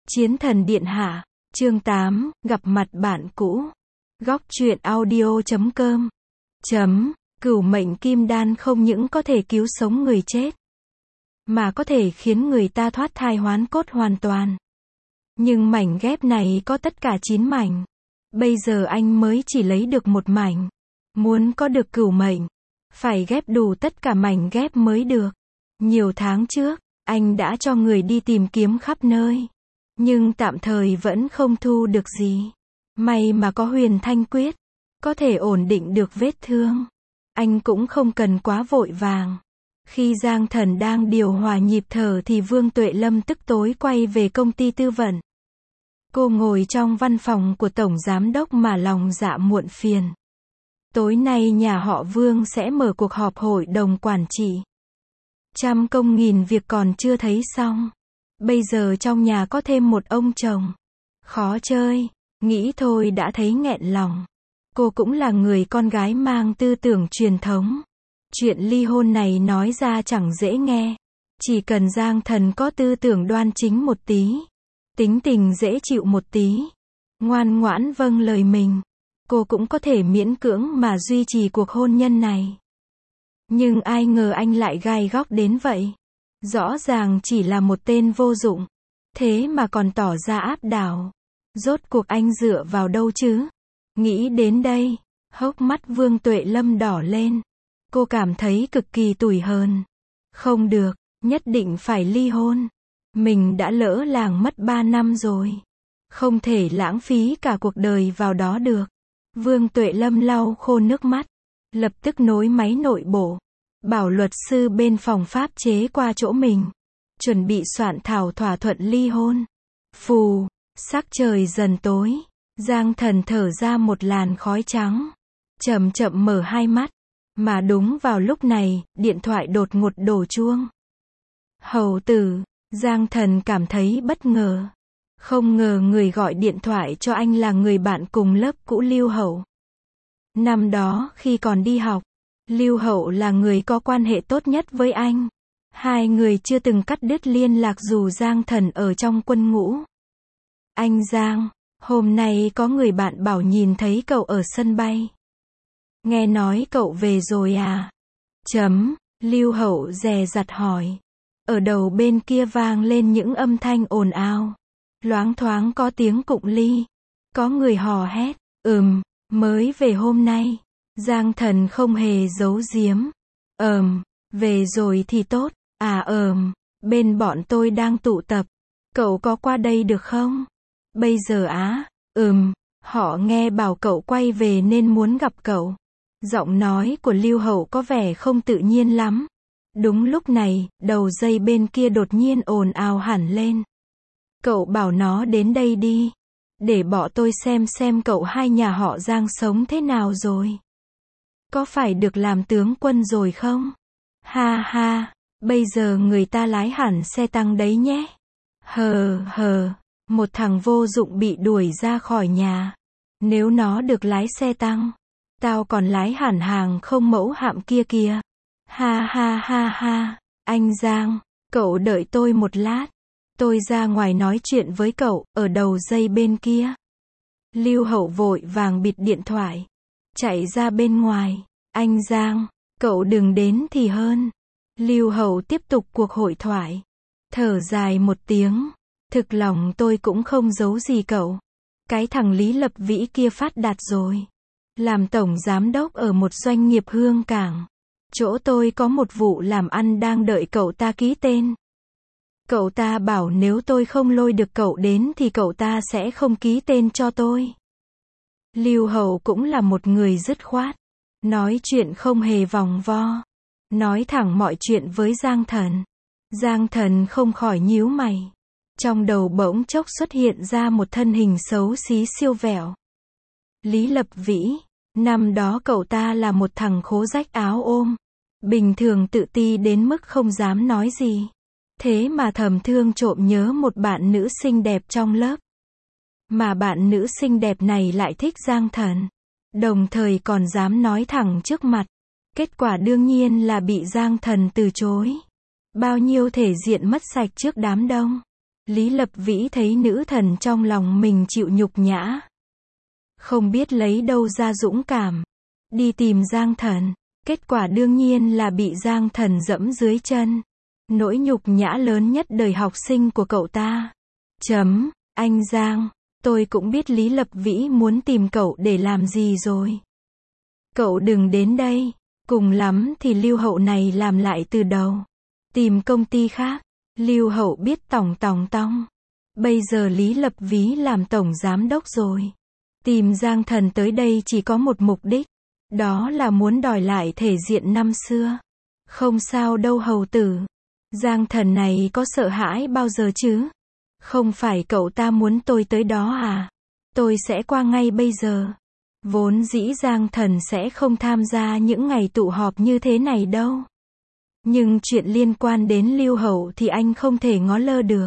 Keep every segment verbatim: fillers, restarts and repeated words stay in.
Chiến thần điện hạ, chương tám, gặp mặt bạn cũ. Góc truyện audio chấm com. Chấm, cửu mệnh kim đan không những có thể cứu sống người chết, mà có thể khiến người ta thoát thai hoán cốt hoàn toàn. Nhưng mảnh ghép này có tất cả chín mảnh. Bây giờ anh mới chỉ lấy được một mảnh. Muốn có được cửu mệnh, phải ghép đủ tất cả mảnh ghép mới được. Nhiều tháng trước, anh đã cho người đi tìm kiếm khắp nơi, nhưng tạm thời vẫn không thu được gì. May mà có huyền thanh quyết, có thể ổn định được vết thương. Anh cũng không cần quá vội vàng. Khi Giang Thần đang điều hòa nhịp thở thì Vương Tuệ Lâm tức tối quay về công ty tư vận. Cô ngồi trong văn phòng của Tổng Giám đốc mà lòng dạ muộn phiền. Tối nay nhà họ Vương sẽ mở cuộc họp hội đồng quản trị. Trăm công nghìn việc còn chưa thấy xong. Bây giờ trong nhà có thêm một ông chồng. Khó chơi, nghĩ thôi đã thấy nghẹn lòng. Cô cũng là người con gái mang tư tưởng truyền thống. Chuyện ly hôn này nói ra chẳng dễ nghe. Chỉ cần Giang Thần có tư tưởng đoan chính một tí, tính tình dễ chịu một tí, ngoan ngoãn vâng lời mình, cô cũng có thể miễn cưỡng mà duy trì cuộc hôn nhân này. Nhưng ai ngờ anh lại gai góc đến vậy. Rõ ràng chỉ là một tên vô dụng, thế mà còn tỏ ra áp đảo. Rốt cuộc anh dựa vào đâu chứ? Nghĩ đến đây, hốc mắt Vương Tuệ Lâm đỏ lên. Cô cảm thấy cực kỳ tủi hờn. Không được, nhất định phải ly hôn. Mình đã lỡ làng mất ba năm rồi. Không thể lãng phí cả cuộc đời vào đó được. Vương Tuệ Lâm lau khô nước mắt, lập tức nối máy nội bộ, bảo luật sư bên phòng pháp chế qua chỗ mình, chuẩn bị soạn thảo thỏa thuận ly hôn. Phù, sắc trời dần tối, Giang Thần thở ra một làn khói trắng, chậm chậm mở hai mắt, mà đúng vào lúc này, điện thoại đột ngột đổ chuông. Hầu tử, Giang Thần cảm thấy bất ngờ. Không ngờ người gọi điện thoại cho anh là người bạn cùng lớp cũ Lưu Hậu. Năm đó, khi còn đi học, Lưu Hậu là người có quan hệ tốt nhất với anh. Hai người chưa từng cắt đứt liên lạc dù Giang Thần ở trong quân ngũ. Anh Giang, hôm nay có người bạn bảo nhìn thấy cậu ở sân bay. Nghe nói cậu về rồi à? Chấm, Lưu Hậu dè dặt hỏi. Ở đầu bên kia vang lên những âm thanh ồn ào. Loáng thoáng có tiếng cụng ly. Có người hò hét, ừm, mới về hôm nay. Giang Thần không hề giấu giếm. Ờm, về rồi thì tốt. À ờm, bên bọn tôi đang tụ tập. Cậu có qua đây được không? Bây giờ á, ừm, họ nghe bảo cậu quay về nên muốn gặp cậu. Giọng nói của Lưu Hậu có vẻ không tự nhiên lắm. Đúng lúc này, đầu dây bên kia đột nhiên ồn ào hẳn lên. Cậu bảo nó đến đây đi. Để bỏ tôi xem xem cậu hai nhà họ Giang sống thế nào rồi. Có phải được làm tướng quân rồi không? Ha ha, bây giờ người ta lái hẳn xe tăng đấy nhé. Hờ hờ, một thằng vô dụng bị đuổi ra khỏi nhà. Nếu nó được lái xe tăng, tao còn lái hẳn hàng không mẫu hạm kia kìa. Ha ha ha ha, anh Giang, cậu đợi tôi một lát. Tôi ra ngoài nói chuyện với cậu, ở đầu dây bên kia. Lưu Hậu vội vàng bịt điện thoại, chạy ra bên ngoài. Anh Giang, cậu đừng đến thì hơn. Lưu Hậu tiếp tục cuộc hội thoại. Thở dài một tiếng. Thực lòng tôi cũng không giấu gì cậu. Cái thằng Lý Lập Vĩ kia phát đạt rồi. Làm tổng giám đốc ở một doanh nghiệp hương cảng. Chỗ tôi có một vụ làm ăn đang đợi cậu ta ký tên. Cậu ta bảo nếu tôi không lôi được cậu đến thì cậu ta sẽ không ký tên cho tôi. Lưu Hậu cũng là một người dứt khoát. Nói chuyện không hề vòng vo. Nói thẳng mọi chuyện với Giang Thần. Giang Thần không khỏi nhíu mày. Trong đầu bỗng chốc xuất hiện ra một thân hình xấu xí siêu vẹo. Lý Lập Vĩ. Năm đó cậu ta là một thằng khố rách áo ôm. Bình thường tự ti đến mức không dám nói gì. Thế mà thầm thương trộm nhớ một bạn nữ xinh đẹp trong lớp. Mà bạn nữ xinh đẹp này lại thích Giang Thần. Đồng thời còn dám nói thẳng trước mặt. Kết quả đương nhiên là bị Giang Thần từ chối. Bao nhiêu thể diện mất sạch trước đám đông. Lý Lập Vĩ thấy nữ thần trong lòng mình chịu nhục nhã. Không biết lấy đâu ra dũng cảm. Đi tìm Giang Thần. Kết quả đương nhiên là bị Giang Thần dẫm dưới chân. Nỗi nhục nhã lớn nhất đời học sinh của cậu ta. Chấm, anh Giang, tôi cũng biết Lý Lập Vĩ muốn tìm cậu để làm gì rồi. Cậu đừng đến đây, cùng lắm thì Lưu Hậu này làm lại từ đầu. Tìm công ty khác. Lưu Hậu biết tòng tòng tong. Bây giờ Lý Lập Vĩ làm tổng giám đốc rồi. Tìm Giang Thần tới đây chỉ có một mục đích. Đó là muốn đòi lại thể diện năm xưa. Không sao đâu hầu tử. Giang Thần này có sợ hãi bao giờ chứ? Không phải cậu ta muốn tôi tới đó à? Tôi sẽ qua ngay bây giờ. Vốn dĩ Giang Thần sẽ không tham gia những ngày tụ họp như thế này đâu. Nhưng chuyện liên quan đến Lưu Hậu thì anh không thể ngó lơ được.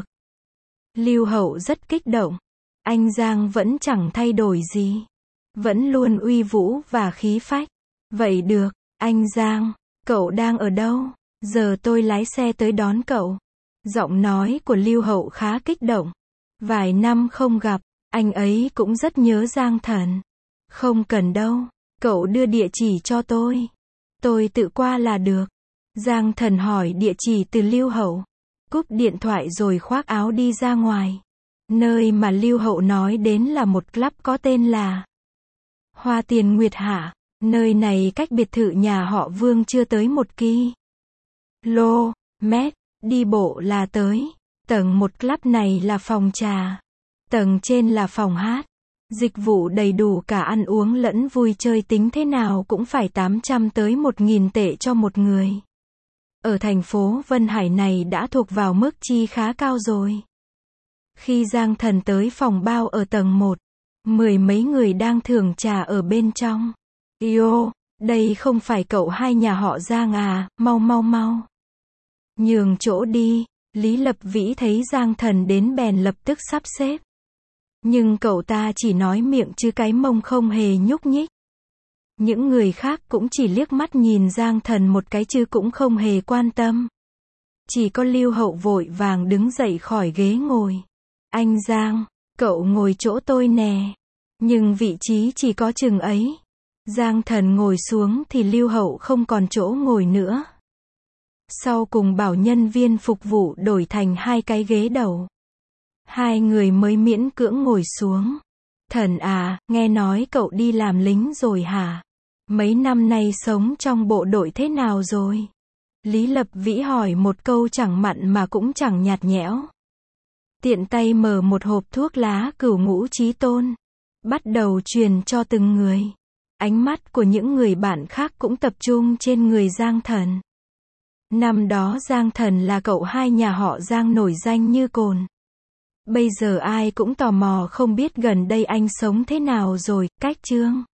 Lưu Hậu rất kích động. Anh Giang vẫn chẳng thay đổi gì. Vẫn luôn uy vũ và khí phách. Vậy được, anh Giang, cậu đang ở đâu? Giờ tôi lái xe tới đón cậu. Giọng nói của Lưu Hậu khá kích động. Vài năm không gặp, anh ấy cũng rất nhớ Giang Thần. Không cần đâu, cậu đưa địa chỉ cho tôi. Tôi tự qua là được. Giang Thần hỏi địa chỉ từ Lưu Hậu. Cúp điện thoại rồi khoác áo đi ra ngoài. Nơi mà Lưu Hậu nói đến là một club có tên là Hoa Tiền Nguyệt Hạ. Nơi này cách biệt thự nhà họ Vương chưa tới một ki lô mét, đi bộ là tới. Tầng một club này là phòng trà. Tầng trên là phòng hát. Dịch vụ đầy đủ cả ăn uống lẫn vui chơi, tính thế nào cũng phải tám trăm tới một nghìn tệ cho một người. Ở thành phố Vân Hải này đã thuộc vào mức chi khá cao rồi. Khi Giang Thần tới phòng bao ở tầng một, mười mấy người đang thưởng trà ở bên trong. Yo, đây không phải cậu hai nhà họ Giang à, mau mau mau. Nhường chỗ đi. Lý Lập Vĩ thấy Giang Thần đến bèn lập tức sắp xếp. Nhưng cậu ta chỉ nói miệng chứ cái mông không hề nhúc nhích. Những người khác cũng chỉ liếc mắt nhìn Giang Thần một cái chứ cũng không hề quan tâm. Chỉ có Lưu Hậu vội vàng đứng dậy khỏi ghế ngồi. Anh Giang, cậu ngồi chỗ tôi nè. Nhưng vị trí chỉ có chừng ấy. Giang Thần ngồi xuống thì Lưu Hậu không còn chỗ ngồi nữa. Sau cùng bảo nhân viên phục vụ đổi thành hai cái ghế đầu. Hai người mới miễn cưỡng ngồi xuống. Thần à, nghe nói cậu đi làm lính rồi hả? Mấy năm nay sống trong bộ đội thế nào rồi? Lý Lập Vĩ hỏi một câu chẳng mặn mà cũng chẳng nhạt nhẽo. Tiện tay mở một hộp thuốc lá Cửu Ngũ Chí Tôn. Bắt đầu truyền cho từng người. Ánh mắt của những người bạn khác cũng tập trung trên người Giang Thần. Năm đó Giang Thần là cậu hai nhà họ Giang nổi danh như cồn. Bây giờ ai cũng tò mò không biết gần đây anh sống thế nào rồi, cách chương.